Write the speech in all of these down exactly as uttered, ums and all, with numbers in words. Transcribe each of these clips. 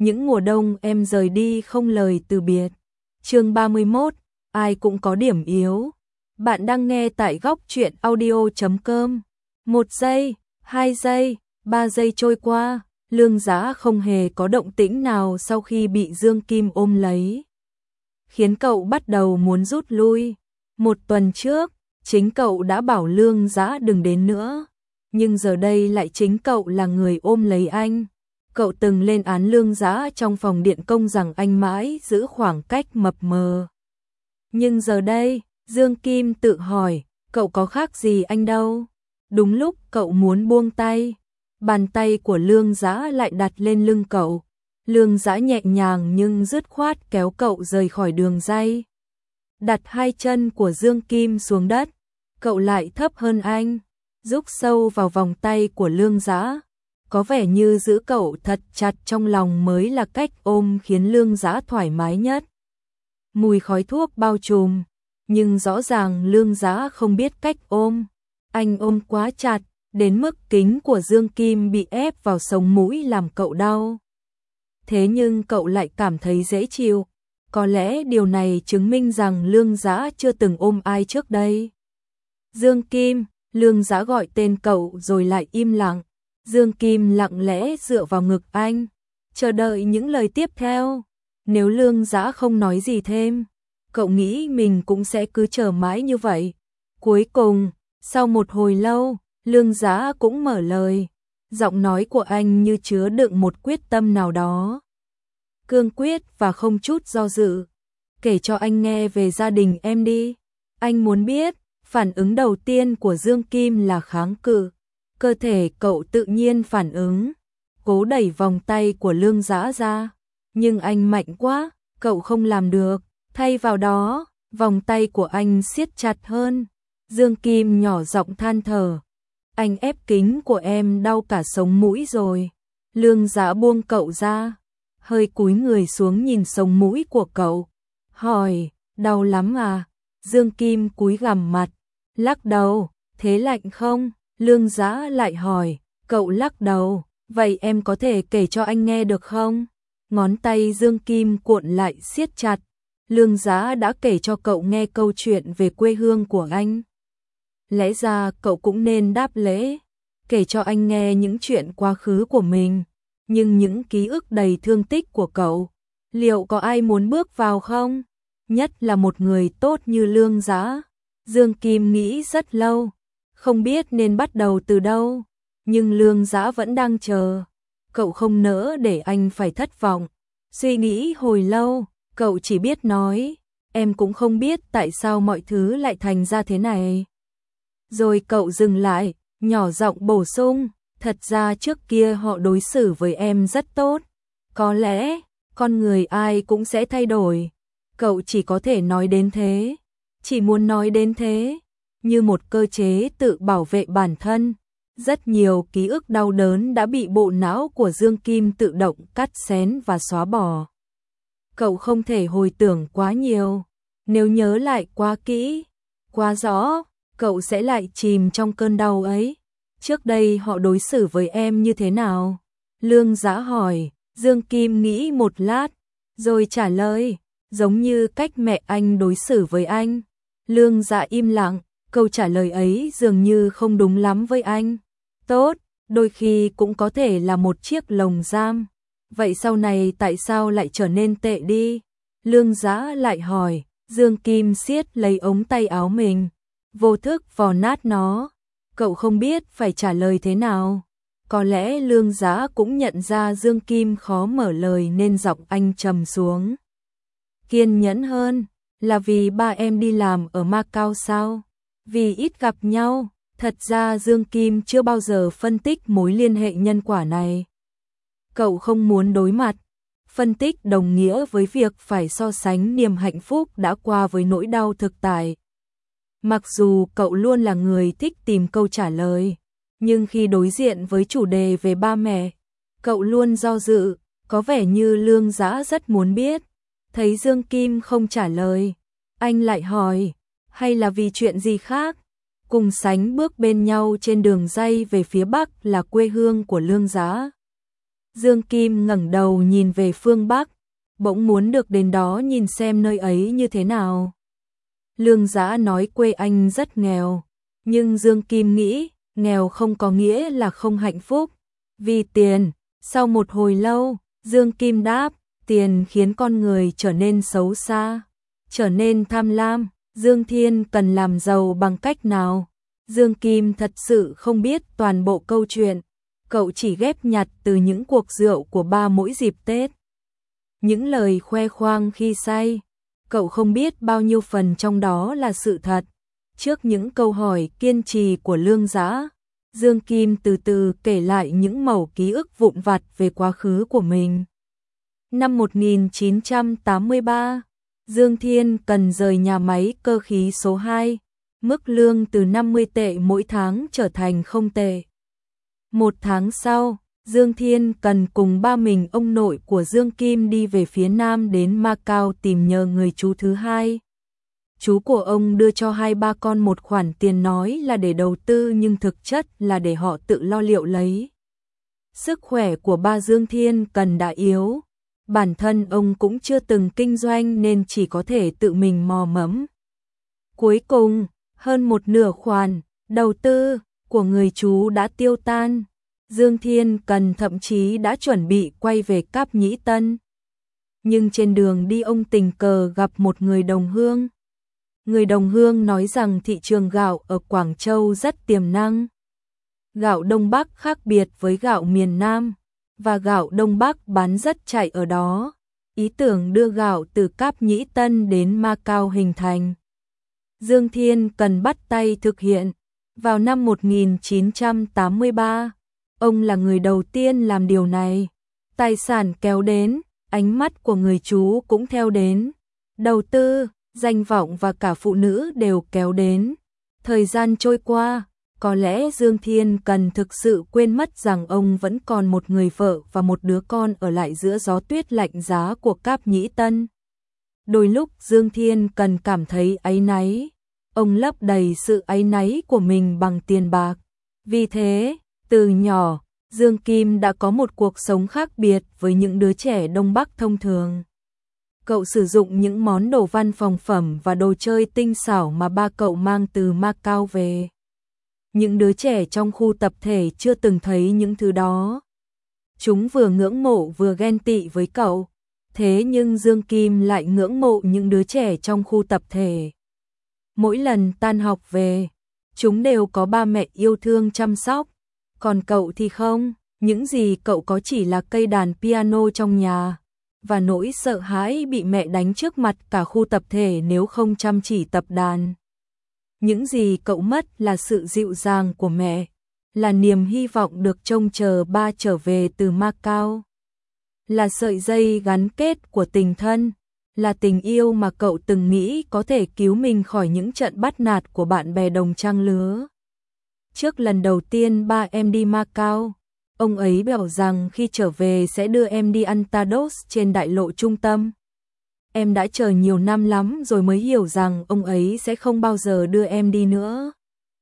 những mùa đông em rời đi không lời từ biệt. Chương ba mươi mốt, ai cũng có điểm yếu. Bạn đang nghe tại góc truyện audio chấm com. Một giây, hai giây, ba giây trôi qua, Lương Giá không hề có động tĩnh nào sau khi bị Dương Kim ôm lấy, khiến cậu bắt đầu muốn rút lui. Một tuần trước, chính cậu đã bảo Lương Giá đừng đến nữa, nhưng giờ đây lại chính cậu là người ôm lấy anh. Cậu từng lên án Lương Giá trong phòng điện công rằng anh mãi giữ khoảng cách mập mờ. Nhưng giờ đây, Dương Kim tự hỏi, cậu có khác gì anh đâu. Đúng lúc cậu muốn buông tay, bàn tay của Lương Giá lại đặt lên lưng cậu. Lương Giá nhẹ nhàng nhưng dứt khoát kéo cậu rời khỏi đường ray. Đặt hai chân của Dương Kim xuống đất, cậu lại thấp hơn anh, rúc sâu vào vòng tay của Lương Giá. Có vẻ như giữ cậu thật chặt trong lòng mới là cách ôm khiến Lương Giá thoải mái nhất. Mùi khói thuốc bao trùm, nhưng rõ ràng Lương Giá không biết cách ôm. Anh ôm quá chặt, đến mức kính của Dương Kim bị ép vào sống mũi làm cậu đau. Thế nhưng cậu lại cảm thấy dễ chịu. Có lẽ điều này chứng minh rằng Lương Giá chưa từng ôm ai trước đây. Dương Kim, Lương Giá gọi tên cậu rồi lại im lặng. Dương Kim lặng lẽ dựa vào ngực anh, chờ đợi những lời tiếp theo. Nếu Lương Giá không nói gì thêm, cậu nghĩ mình cũng sẽ cứ chờ mãi như vậy. Cuối cùng, sau một hồi lâu, Lương Giá cũng mở lời. Giọng nói của anh như chứa đựng một quyết tâm nào đó, cương quyết và không chút do dự. Kể cho anh nghe về gia đình em đi. Anh muốn biết. Phản ứng đầu tiên của Dương Kim là kháng cự. Cơ thể cậu tự nhiên phản ứng, cố đẩy vòng tay của Lương Giá ra. Nhưng anh mạnh quá, cậu không làm được. Thay vào đó, vòng tay của anh siết chặt hơn. Dương Kim nhỏ giọng than thở. Anh ép kính của em đau cả sống mũi rồi. Lương Giá buông cậu ra, hơi cúi người xuống nhìn sống mũi của cậu. Hỏi, đau lắm à? Dương Kim cúi gằm mặt, lắc đầu. Thế lạnh không? Lương Giá lại hỏi. Cậu lắc đầu. Vậy em có thể kể cho anh nghe được không? Ngón tay Dương Kim cuộn lại siết chặt. Lương Giá đã kể cho cậu nghe câu chuyện về quê hương của anh. Lẽ ra cậu cũng nên đáp lễ, kể cho anh nghe những chuyện quá khứ của mình. Nhưng những ký ức đầy thương tích của cậu, liệu có ai muốn bước vào không? Nhất là một người tốt như Lương Giá. Dương Kim nghĩ rất lâu, không biết nên bắt đầu từ đâu. Nhưng Lương Giá vẫn đang chờ. Cậu không nỡ để anh phải thất vọng. Suy nghĩ hồi lâu, cậu chỉ biết nói, em cũng không biết tại sao mọi thứ lại thành ra thế này. Rồi cậu dừng lại, nhỏ giọng bổ sung, thật ra trước kia họ đối xử với em rất tốt. Có lẽ, con người ai cũng sẽ thay đổi. Cậu chỉ có thể nói đến thế, chỉ muốn nói đến thế, như một cơ chế tự bảo vệ bản thân. Rất nhiều ký ức đau đớn đã bị bộ não của Dương Kim tự động cắt xén và xóa bỏ. Cậu không thể hồi tưởng quá nhiều. Nếu nhớ lại quá kỹ, quá rõ, cậu sẽ lại chìm trong cơn đau ấy. Trước đây họ đối xử với em như thế nào? Lương Giá hỏi. Dương Kim nghĩ một lát, rồi trả lời, giống như cách mẹ anh đối xử với anh. Lương Giá im lặng, câu trả lời ấy dường như không đúng lắm với anh. Tốt, đôi khi cũng có thể là một chiếc lồng giam. Vậy sau này tại sao lại trở nên tệ đi? Lương Giá lại hỏi. Dương Kim siết lấy ống tay áo mình, vô thức vò nát nó. Cậu không biết phải trả lời thế nào. Có lẽ Lương Giá cũng nhận ra Dương Kim khó mở lời nên giọng anh trầm xuống. Kiên nhẫn hơn, là vì ba em đi làm ở Macau sao? Vì ít gặp nhau. Thật ra Dương Kim chưa bao giờ phân tích mối liên hệ nhân quả này. Cậu không muốn đối mặt. Phân tích đồng nghĩa với việc phải so sánh niềm hạnh phúc đã qua với nỗi đau thực tại. Mặc dù cậu luôn là người thích tìm câu trả lời, nhưng khi đối diện với chủ đề về ba mẹ, cậu luôn do dự. Có vẻ như Lương Giá rất muốn biết. Thấy Dương Kim không trả lời, anh lại hỏi, hay là vì chuyện gì khác? Cùng sánh bước bên nhau trên đường ray về phía bắc là quê hương của Lương Giá. Dương Kim ngẩng đầu nhìn về phương Bắc, bỗng muốn được đến đó nhìn xem nơi ấy như thế nào. Lương Dã nói quê anh rất nghèo, nhưng Dương Kim nghĩ, nghèo không có nghĩa là không hạnh phúc. Vì tiền, sau một hồi lâu, Dương Kim đáp, tiền khiến con người trở nên xấu xa, trở nên tham lam. Dương Thiên cần làm giàu bằng cách nào? Dương Kim thật sự không biết toàn bộ câu chuyện, cậu chỉ ghép nhặt từ những cuộc rượu của ba mỗi dịp Tết. Những lời khoe khoang khi say, cậu không biết bao nhiêu phần trong đó là sự thật. Trước những câu hỏi kiên trì của Lương Dã, Dương Kim từ từ kể lại những mẩu ký ức vụn vặt về quá khứ của mình. Năm một nghìn chín trăm tám mươi ba, Dương Thiên cần rời nhà máy cơ khí số hai, mức lương từ năm mươi tệ mỗi tháng trở thành không tệ. Một tháng sau, Dương Thiên cần cùng ba mình ông nội của Dương Kim đi về phía Nam đến Macau tìm nhờ người chú thứ hai. Chú của ông đưa cho hai ba con một khoản tiền nói là để đầu tư nhưng thực chất là để họ tự lo liệu lấy. Sức khỏe của ba Dương Thiên cần đã yếu, bản thân ông cũng chưa từng kinh doanh nên chỉ có thể tự mình mò mẫm. Cuối cùng, hơn một nửa khoản đầu tư của người chú đã tiêu tan. Dương Thiên cần thậm chí đã chuẩn bị quay về Cáp Nhĩ Tân. Nhưng trên đường đi ông tình cờ gặp một người đồng hương. Người đồng hương nói rằng thị trường gạo ở Quảng Châu rất tiềm năng. Gạo Đông Bắc khác biệt với gạo miền Nam, và gạo Đông Bắc bán rất chạy ở đó. Ý tưởng đưa gạo từ Cáp Nhĩ Tân đến Macau hình thành. Dương Thiên cần bắt tay thực hiện. Vào năm một nghìn chín trăm tám mươi ba, ông là người đầu tiên làm điều này. Tài sản kéo đến, ánh mắt của người chú cũng theo đến. Đầu tư, danh vọng và cả phụ nữ đều kéo đến. Thời gian trôi qua, có lẽ Dương Thiên cần thực sự quên mất rằng ông vẫn còn một người vợ và một đứa con ở lại giữa gió tuyết lạnh giá của Cáp Nhĩ Tân. Đôi lúc Dương Thiên cần cảm thấy áy náy. Ông lấp đầy sự áy náy của mình bằng tiền bạc. Vì thế, từ nhỏ, Dương Kim đã có một cuộc sống khác biệt với những đứa trẻ Đông Bắc thông thường. Cậu sử dụng những món đồ văn phòng phẩm và đồ chơi tinh xảo mà ba cậu mang từ Macau về. Những đứa trẻ trong khu tập thể chưa từng thấy những thứ đó. Chúng vừa ngưỡng mộ vừa ghen tị với cậu. Thế nhưng Dương Kim lại ngưỡng mộ những đứa trẻ trong khu tập thể. Mỗi lần tan học về, chúng đều có ba mẹ yêu thương chăm sóc. Còn cậu thì không, những gì cậu có chỉ là cây đàn piano trong nhà. Và nỗi sợ hãi bị mẹ đánh trước mặt cả khu tập thể nếu không chăm chỉ tập đàn. Những gì cậu mất là sự dịu dàng của mẹ, là niềm hy vọng được trông chờ ba trở về từ Macau, là sợi dây gắn kết của tình thân, là tình yêu mà cậu từng nghĩ có thể cứu mình khỏi những trận bắt nạt của bạn bè đồng trang lứa. Trước lần đầu tiên ba em đi Macau, ông ấy bảo rằng khi trở về sẽ đưa em đi ăn tados trên đại lộ trung tâm. Em đã chờ nhiều năm lắm rồi mới hiểu rằng ông ấy sẽ không bao giờ đưa em đi nữa.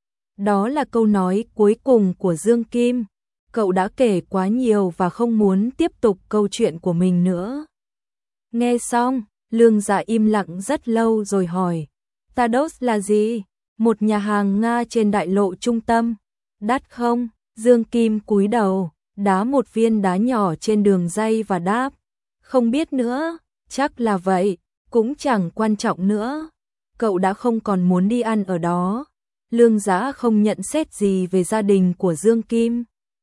Đó là câu nói cuối cùng của Dương Kim. Cậu đã kể quá nhiều và không muốn tiếp tục câu chuyện của mình nữa. Nghe xong, Lương Dạ im lặng rất lâu rồi hỏi, tados là gì? Một nhà hàng Nga trên đại lộ trung tâm. Đắt không? Dương Kim cúi đầu, đá một viên đá nhỏ trên đường ray và đáp, không biết nữa, chắc là vậy, cũng chẳng quan trọng nữa. Cậu đã không còn muốn đi ăn ở đó. Lương Dã không nhận xét gì về gia đình của Dương Kim.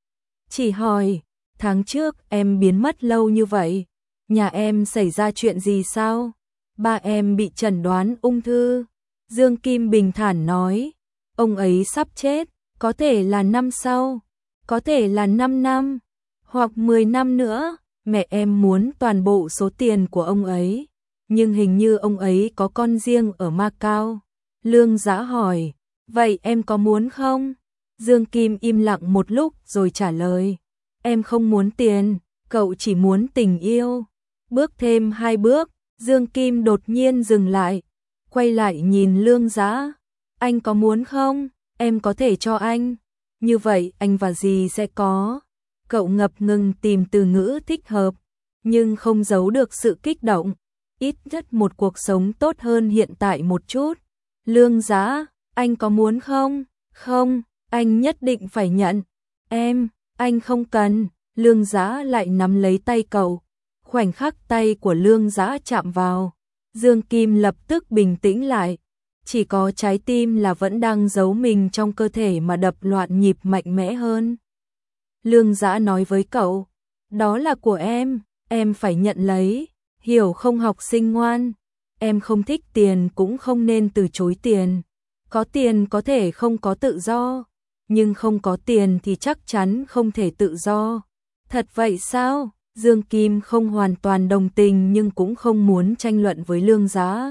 Chỉ hỏi, tháng trước em biến mất lâu như vậy, nhà em xảy ra chuyện gì sao? Ba em bị chẩn đoán ung thư. Dương Kim bình thản nói, ông ấy sắp chết, có thể là năm sau, có thể là năm năm, hoặc mười năm nữa. Mẹ em muốn toàn bộ số tiền của ông ấy, nhưng hình như ông ấy có con riêng ở Macau. Lương Dã hỏi, vậy em có muốn không? Dương Kim im lặng một lúc rồi trả lời, em không muốn tiền, cậu chỉ muốn tình yêu. Bước thêm hai bước, Dương Kim đột nhiên dừng lại, quay lại nhìn Lương Dã, anh có muốn không? Em có thể cho anh. Như vậy anh và dì sẽ có Cậu ngập ngừng tìm từ ngữ thích hợp, nhưng không giấu được sự kích động. Ít nhất một cuộc sống tốt hơn hiện tại một chút. Lương Giá, anh có muốn không? Không, anh nhất định phải nhận. Em, anh không cần. Lương Giá lại nắm lấy tay cậu. Khoảnh khắc tay của Lương Giá chạm vào, Dương Kim lập tức bình tĩnh lại. Chỉ có trái tim là vẫn đang giấu mình trong cơ thể mà đập loạn nhịp mạnh mẽ hơn. Lương Giá nói với cậu, đó là của em, em phải nhận lấy, hiểu không học sinh ngoan? Em không thích tiền cũng không nên từ chối tiền. Có tiền có thể không có tự do, nhưng không có tiền thì chắc chắn không thể tự do. Thật vậy sao? Dương Kim không hoàn toàn đồng tình nhưng cũng không muốn tranh luận với Lương Giá.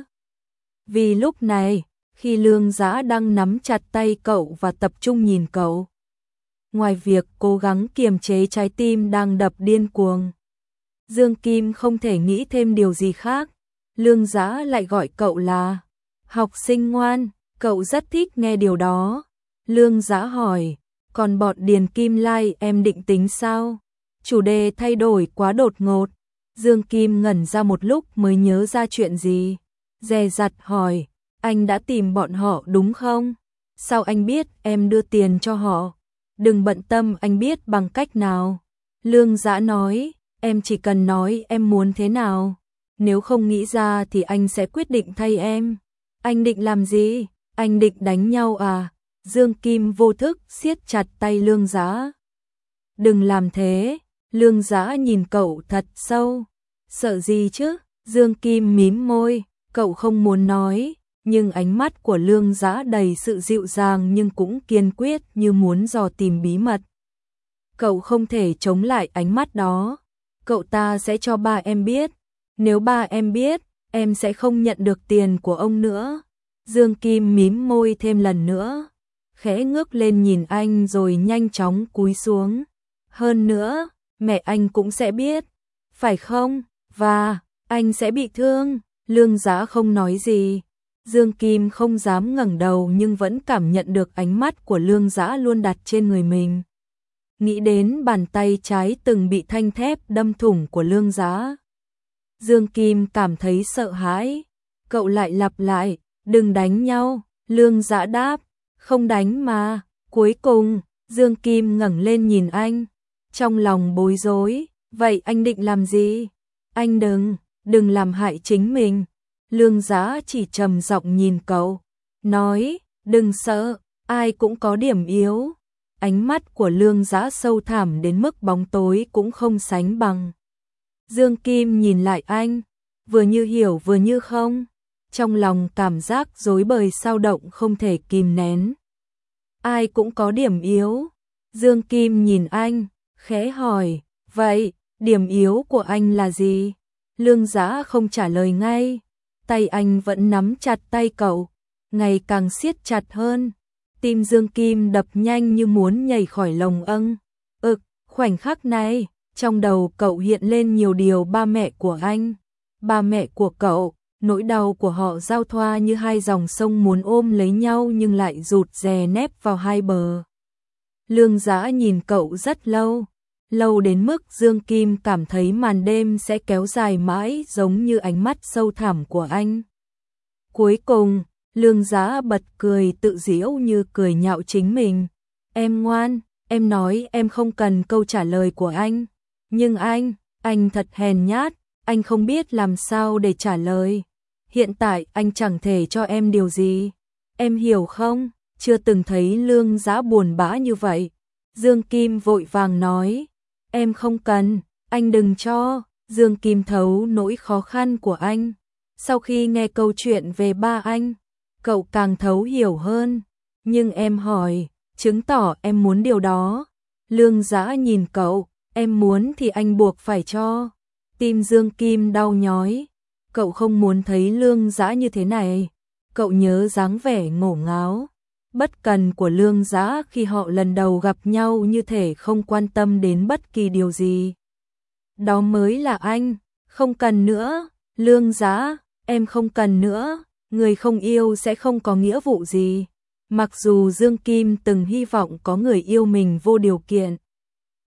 Vì lúc này, khi Lương Giá đang nắm chặt tay cậu và tập trung nhìn cậu, ngoài việc cố gắng kiềm chế trái tim đang đập điên cuồng, Dương Kim không thể nghĩ thêm điều gì khác. Lương Giá lại gọi cậu là học sinh ngoan, cậu rất thích nghe điều đó. Lương Giá hỏi, còn bọn Điền Kim Lai em định tính sao? Chủ đề thay đổi quá đột ngột. Dương Kim ngẩn ra một lúc mới nhớ ra chuyện gì. Dè dặt hỏi, anh đã tìm bọn họ đúng không? Sao anh biết em đưa tiền cho họ? Đừng bận tâm, anh biết bằng cách nào. Lương Giá nói, em chỉ cần nói em muốn thế nào. Nếu không nghĩ ra thì anh sẽ quyết định thay em. Anh định làm gì? Anh định đánh nhau à? Dương Kim vô thức siết chặt tay Lương Giá. Đừng làm thế. Lương Giá nhìn cậu thật sâu. Sợ gì chứ? Dương Kim mím môi, cậu không muốn nói, nhưng ánh mắt của Lương Giá đầy sự dịu dàng nhưng cũng kiên quyết như muốn dò tìm bí mật. Cậu không thể chống lại ánh mắt đó. Cậu ta sẽ cho ba em biết. Nếu ba em biết, em sẽ không nhận được tiền của ông nữa. Dương Kim mím môi thêm lần nữa, khẽ ngước lên nhìn anh rồi nhanh chóng cúi xuống. Hơn nữa, mẹ anh cũng sẽ biết, phải không? Và anh sẽ bị thương. Lương Giá không nói gì. Dương Kim không dám ngẩng đầu nhưng vẫn cảm nhận được ánh mắt của Lương Giá luôn đặt trên người mình. Nghĩ đến bàn tay trái từng bị thanh thép đâm thủng của Lương Giá, Dương Kim cảm thấy sợ hãi. Cậu lại lặp lại, đừng đánh nhau. Lương Giá đáp, không đánh mà. Cuối cùng, Dương Kim ngẩng lên nhìn anh, trong lòng bối rối, vậy anh định làm gì? Anh đừng, đừng làm hại chính mình. Lương Giá chỉ trầm giọng nhìn cậu, nói, đừng sợ, ai cũng có điểm yếu. Ánh mắt của Lương Giá sâu thẳm đến mức bóng tối cũng không sánh bằng. Dương Kim nhìn lại anh, vừa như hiểu vừa như không. Trong lòng cảm giác rối bời sao động không thể kìm nén. Ai cũng có điểm yếu. Dương Kim nhìn anh, khẽ hỏi, vậy, điểm yếu của anh là gì? Lương Giá không trả lời ngay. Tay anh vẫn nắm chặt tay cậu, ngày càng siết chặt hơn. Tim Dương Kim đập nhanh như muốn nhảy khỏi lồng âng. Ực, khoảnh khắc này, trong đầu cậu hiện lên nhiều điều ba mẹ của anh. Ba mẹ của cậu, nỗi đau của họ giao thoa như hai dòng sông muốn ôm lấy nhau nhưng lại rụt rè nép vào hai bờ. Lương Giá nhìn cậu rất lâu, lâu đến mức Dương Kim cảm thấy màn đêm sẽ kéo dài mãi giống như ánh mắt sâu thẳm của anh. Cuối cùng, Lương Giá bật cười tự giễu như cười nhạo chính mình. Em ngoan, em nói em không cần câu trả lời của anh. Nhưng anh, anh thật hèn nhát, anh không biết làm sao để trả lời. Hiện tại anh chẳng thể cho em điều gì. Em hiểu không? Chưa từng thấy Lương Giá buồn bã như vậy. Dương Kim vội vàng nói, em không cần, anh đừng cho. Dương Kim thấu nỗi khó khăn của anh. Sau khi nghe câu chuyện về ba anh, cậu càng thấu hiểu hơn. Nhưng em hỏi, chứng tỏ em muốn điều đó. Lương Giá nhìn cậu, em muốn thì anh buộc phải cho. Tim Dương Kim đau nhói. Cậu không muốn thấy Lương Giá như thế này. Cậu nhớ dáng vẻ ngổ ngáo, bất cần của Lương Giá khi họ lần đầu gặp nhau, như thể không quan tâm đến bất kỳ điều gì. Đó mới là anh. Không cần nữa. Lương Giá, em không cần nữa. Người không yêu sẽ không có nghĩa vụ gì. Mặc dù Dương Kim từng hy vọng có người yêu mình vô điều kiện,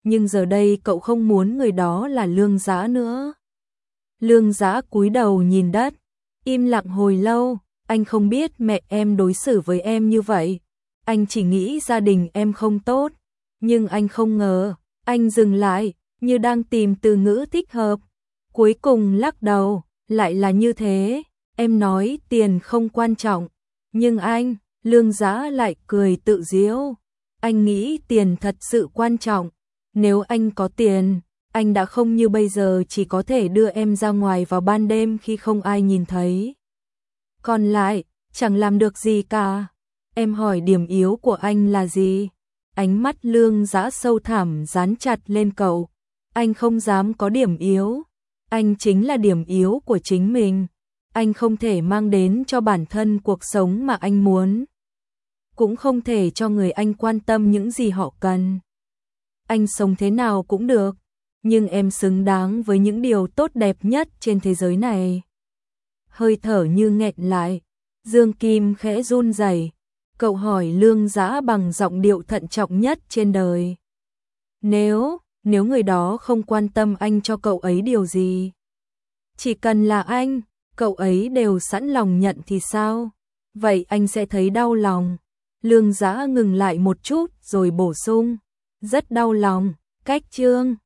nhưng giờ đây cậu không muốn người đó là Lương Dã nữa. Lương Dã cúi đầu nhìn đất, im lặng hồi lâu, anh không biết mẹ em đối xử với em như vậy. Anh chỉ nghĩ gia đình em không tốt, nhưng anh không ngờ. Anh dừng lại, như đang tìm từ ngữ thích hợp. Cuối cùng lắc đầu, lại là như thế. Em nói tiền không quan trọng, nhưng anh, Lương Dã lại cười tự giễu. Anh nghĩ tiền thật sự quan trọng. Nếu anh có tiền, anh đã không như bây giờ chỉ có thể đưa em ra ngoài vào ban đêm khi không ai nhìn thấy. Còn lại, chẳng làm được gì cả. Em hỏi điểm yếu của anh là gì? Ánh mắt Lương Dã sâu thẳm dán chặt lên cậu. Anh không dám có điểm yếu. Anh chính là điểm yếu của chính mình. Anh không thể mang đến cho bản thân cuộc sống mà anh muốn. Cũng không thể cho người anh quan tâm những gì họ cần. Anh sống thế nào cũng được, nhưng em xứng đáng với những điều tốt đẹp nhất trên thế giới này. Hơi thở như nghẹn lại, Dương Kim khẽ run rẩy. Cậu hỏi Lương Dã bằng giọng điệu thận trọng nhất trên đời. Nếu, nếu người đó không quan tâm anh cho cậu ấy điều gì, chỉ cần là anh, cậu ấy đều sẵn lòng nhận thì sao? Vậy anh sẽ thấy đau lòng. Lương Dã ngừng lại một chút rồi bổ sung. Rất đau lòng, cách Trương.